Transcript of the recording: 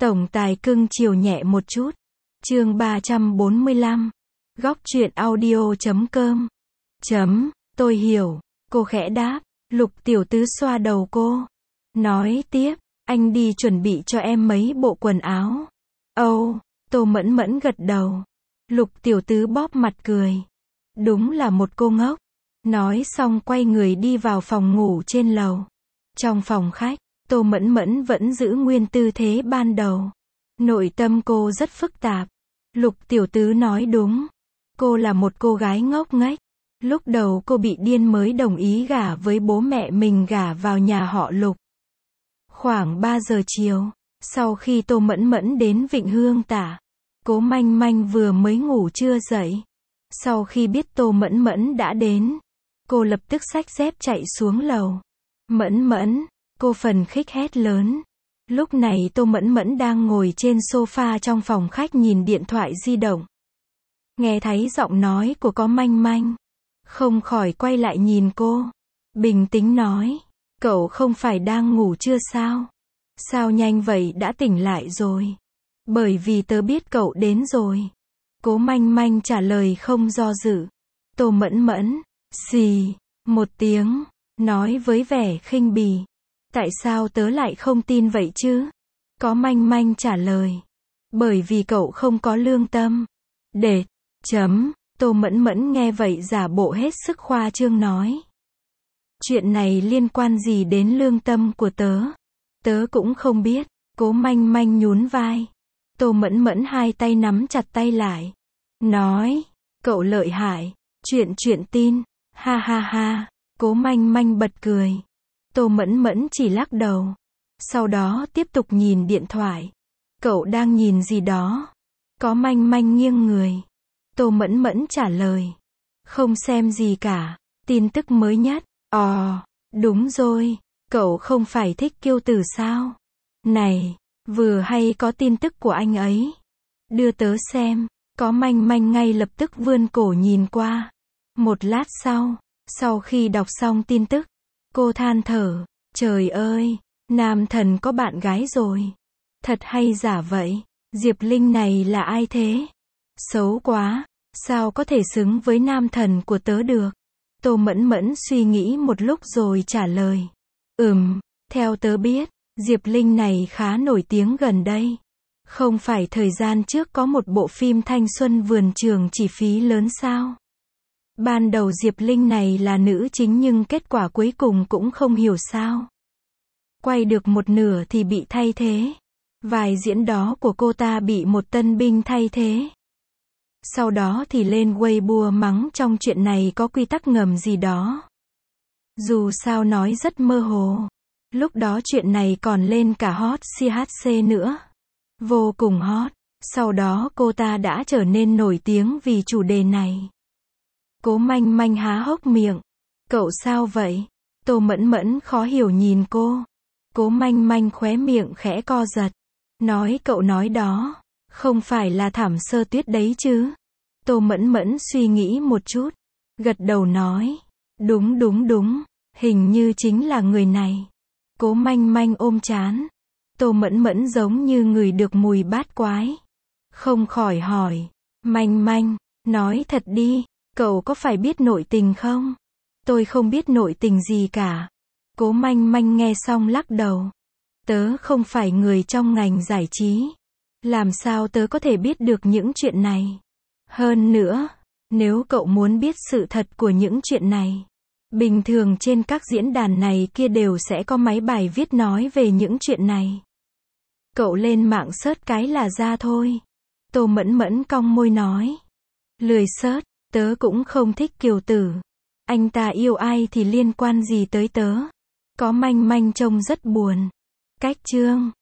Tổng tài cưng chiều nhẹ một chút. Chương 345. Góc truyện audio.com. Tôi hiểu. Cô khẽ đáp. Lục tiểu tứ xoa đầu cô. Nói tiếp. Anh đi chuẩn bị cho em mấy bộ quần áo. Âu. Tô Mẫn Mẫn gật đầu. Lục tiểu tứ bóp mặt cười. Đúng là một cô ngốc. Nói xong quay người đi vào phòng ngủ trên lầu. Trong phòng khách, Tô Mẫn Mẫn vẫn giữ nguyên tư thế ban đầu. Nội tâm cô rất phức tạp. Lục tiểu tứ nói đúng. Cô là một cô gái ngốc nghếch. Lúc đầu cô bị điên mới đồng ý gả với bố mẹ mình gả vào nhà họ Lục. Khoảng 3 giờ chiều, sau khi Tô Mẫn Mẫn đến Vịnh Hương Tả, Cố Manh Manh vừa mới ngủ chưa dậy. Sau khi biết Tô Mẫn Mẫn đã đến, cô lập tức xách dép chạy xuống lầu. Mẫn Mẫn, cô phần khích hét lớn. Lúc này Tô Mẫn Mẫn đang ngồi trên sofa trong phòng khách nhìn điện thoại di động. Nghe thấy giọng nói của Cố Manh Manh, không khỏi quay lại nhìn cô. Bình tĩnh nói, cậu không phải đang ngủ chưa sao? Sao nhanh vậy đã tỉnh lại rồi? Bởi vì tớ biết cậu đến rồi. Cố Manh Manh trả lời không do dự. Tô Mẫn Mẫn, xì, một tiếng, nói với vẻ khinh bỉ. Tại sao tớ lại không tin vậy chứ? Cố Manh Manh trả lời. Bởi vì cậu không có lương tâm. Đệt, Tô Mẫn Mẫn nghe vậy giả bộ hết sức khoa trương nói. Chuyện này liên quan gì đến lương tâm của tớ? Tớ cũng không biết. Cố Manh Manh nhún vai. Tô Mẫn Mẫn hai tay nắm chặt tay lại. Nói, cậu lợi hại. Chuyện tin. Ha ha ha. Cố Manh Manh bật cười. Tô Mẫn Mẫn chỉ lắc đầu. Sau đó tiếp tục nhìn điện thoại. Cậu đang nhìn gì đó? Cố Manh Manh nghiêng người. Tô Mẫn Mẫn trả lời. Không xem gì cả. Tin tức mới nhất. Đúng rồi. Cậu không phải thích Kiêu Tử sao? Này, vừa hay có tin tức của anh ấy. Đưa tớ xem. Cố Manh Manh ngay lập tức vươn cổ nhìn qua. Một lát sau khi đọc xong tin tức, cô than thở. Trời ơi, nam thần có bạn gái rồi. Thật hay giả vậy? Diệp Linh này là ai thế? Xấu quá, sao có thể xứng với nam thần của tớ được? Tô Mẫn Mẫn suy nghĩ một lúc rồi trả lời. Theo tớ biết, Diệp Linh này khá nổi tiếng gần đây. Không phải thời gian trước có một bộ phim thanh xuân vườn trường chi phí lớn sao? Ban đầu Diệp Linh này là nữ chính nhưng kết quả cuối cùng cũng không hiểu sao. Quay được một nửa thì bị thay thế. Vai diễn đó của cô ta bị một tân binh thay thế. Sau đó thì lên Weibo mắng trong chuyện này có quy tắc ngầm gì đó. Dù sao nói rất mơ hồ. Lúc đó chuyện này còn lên cả hot CHC nữa. Vô cùng hot. Sau đó cô ta đã trở nên nổi tiếng vì chủ đề này. Cố Manh Manh há hốc miệng. Cậu sao vậy? Tô Mẫn Mẫn khó hiểu nhìn cô. Cố Manh Manh khóe miệng khẽ co giật. Nói cậu nói đó, không phải là Thảm Sơ Tuyết đấy chứ? Tô Mẫn Mẫn suy nghĩ một chút. Gật đầu nói. Đúng. Hình như chính là người này. Cố Manh Manh ôm trán. Tô Mẫn Mẫn giống như người được mùi bát quái. Không khỏi hỏi. Manh Manh, nói thật đi, cậu có phải biết nội tình không? Tôi không biết nội tình gì cả. Cố Manh Manh nghe xong lắc đầu. Tớ không phải người trong ngành giải trí. Làm sao tớ có thể biết được những chuyện này? Hơn nữa, nếu cậu muốn biết sự thật của những chuyện này, bình thường trên các diễn đàn này kia đều sẽ có mấy bài viết nói về những chuyện này. Cậu lên mạng search cái là ra thôi. Tô Mẫn Mẫn cong môi nói. Lười search, tớ cũng không thích Kiều Tử. Anh ta yêu ai thì liên quan gì tới tớ? Cố Manh Manh trông rất buồn. Cách chương